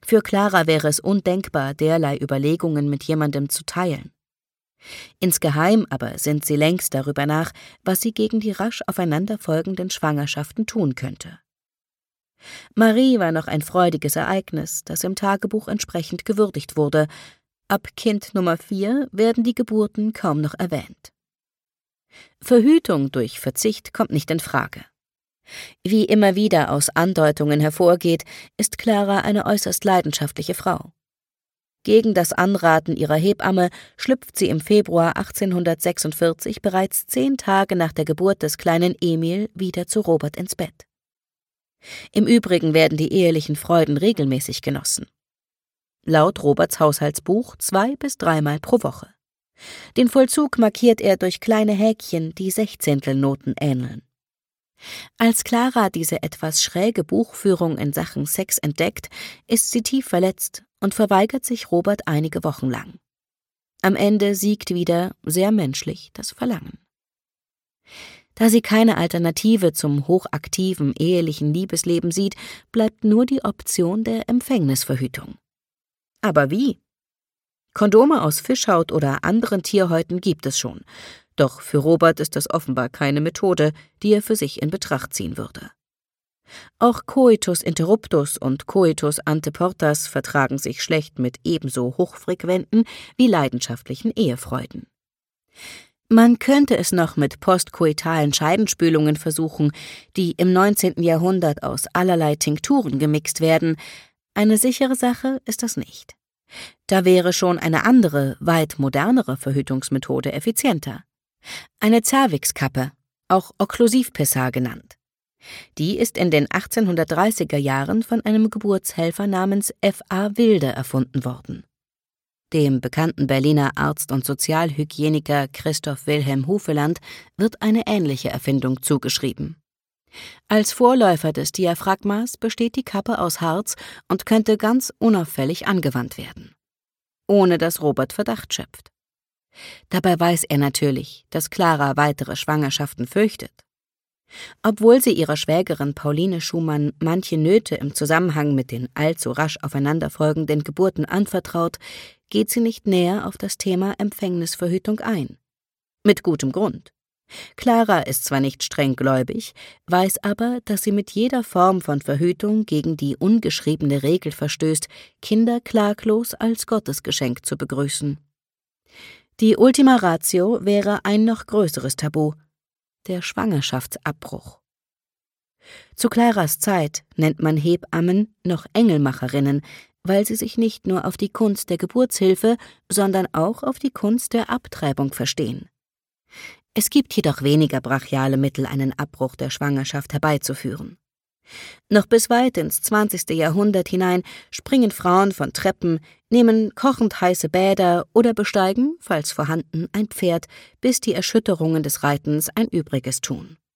Für Clara wäre es undenkbar, derlei Überlegungen mit jemandem zu teilen. Insgeheim aber sinnt sie längst darüber nach, was sie gegen die rasch aufeinanderfolgenden Schwangerschaften tun könnte. Marie war noch ein freudiges Ereignis, das im Tagebuch entsprechend gewürdigt wurde. Ab Kind Nummer 4 werden die Geburten kaum noch erwähnt. Verhütung durch Verzicht kommt nicht in Frage. Wie immer wieder aus Andeutungen hervorgeht, ist Clara eine äußerst leidenschaftliche Frau. Gegen das Anraten ihrer Hebamme schlüpft sie im Februar 1846, bereits 10 Tage nach der Geburt des kleinen Emil, wieder zu Robert ins Bett. Im Übrigen werden die ehelichen Freuden regelmäßig genossen. Laut Roberts Haushaltsbuch 2- bis 3-mal pro Woche. Den Vollzug markiert er durch kleine Häkchen, die Sechzehntelnoten ähneln. Als Clara diese etwas schräge Buchführung in Sachen Sex entdeckt, ist sie tief verletzt und verweigert sich Robert einige Wochen lang. Am Ende siegt wieder, sehr menschlich, das Verlangen. Da sie keine Alternative zum hochaktiven ehelichen Liebesleben sieht, bleibt nur die Option der Empfängnisverhütung. Aber wie? Kondome aus Fischhaut oder anderen Tierhäuten gibt es schon, doch für Robert ist das offenbar keine Methode, die er für sich in Betracht ziehen würde. Auch Coitus interruptus und Coitus ante portas vertragen sich schlecht mit ebenso hochfrequenten wie leidenschaftlichen Ehefreuden. Man könnte es noch mit postkoitalen Scheidenspülungen versuchen, die im 19. Jahrhundert aus allerlei Tinkturen gemixt werden. Eine sichere Sache ist das nicht. Da wäre schon eine andere, weit modernere Verhütungsmethode effizienter. Eine Zervixkappe, auch Okklusivpessar genannt. Die ist in den 1830er Jahren von einem Geburtshelfer namens F.A. Wilde erfunden worden. Dem bekannten Berliner Arzt und Sozialhygieniker Christoph Wilhelm Hufeland wird eine ähnliche Erfindung zugeschrieben. Als Vorläufer des Diaphragmas besteht die Kappe aus Harz und könnte ganz unauffällig angewandt werden, ohne dass Robert Verdacht schöpft. Dabei weiß er natürlich, dass Clara weitere Schwangerschaften fürchtet. Obwohl sie ihrer Schwägerin Pauline Schumann manche Nöte im Zusammenhang mit den allzu rasch aufeinanderfolgenden Geburten anvertraut, geht sie nicht näher auf das Thema Empfängnisverhütung ein. Mit gutem Grund. Clara ist zwar nicht streng gläubig, weiß aber, dass sie mit jeder Form von Verhütung gegen die ungeschriebene Regel verstößt, Kinder klaglos als Gottesgeschenk zu begrüßen. Die Ultima Ratio wäre ein noch größeres Tabu: der Schwangerschaftsabbruch. Zu Claras Zeit nennt man Hebammen noch Engelmacherinnen, weil sie sich nicht nur auf die Kunst der Geburtshilfe, sondern auch auf die Kunst der Abtreibung verstehen. Es gibt jedoch weniger brachiale Mittel, einen Abbruch der Schwangerschaft herbeizuführen. Noch bis weit ins 20. Jahrhundert hinein springen Frauen von Treppen, nehmen kochend heiße Bäder oder besteigen, falls vorhanden, ein Pferd, bis die Erschütterungen des Reitens ein Übriges tun.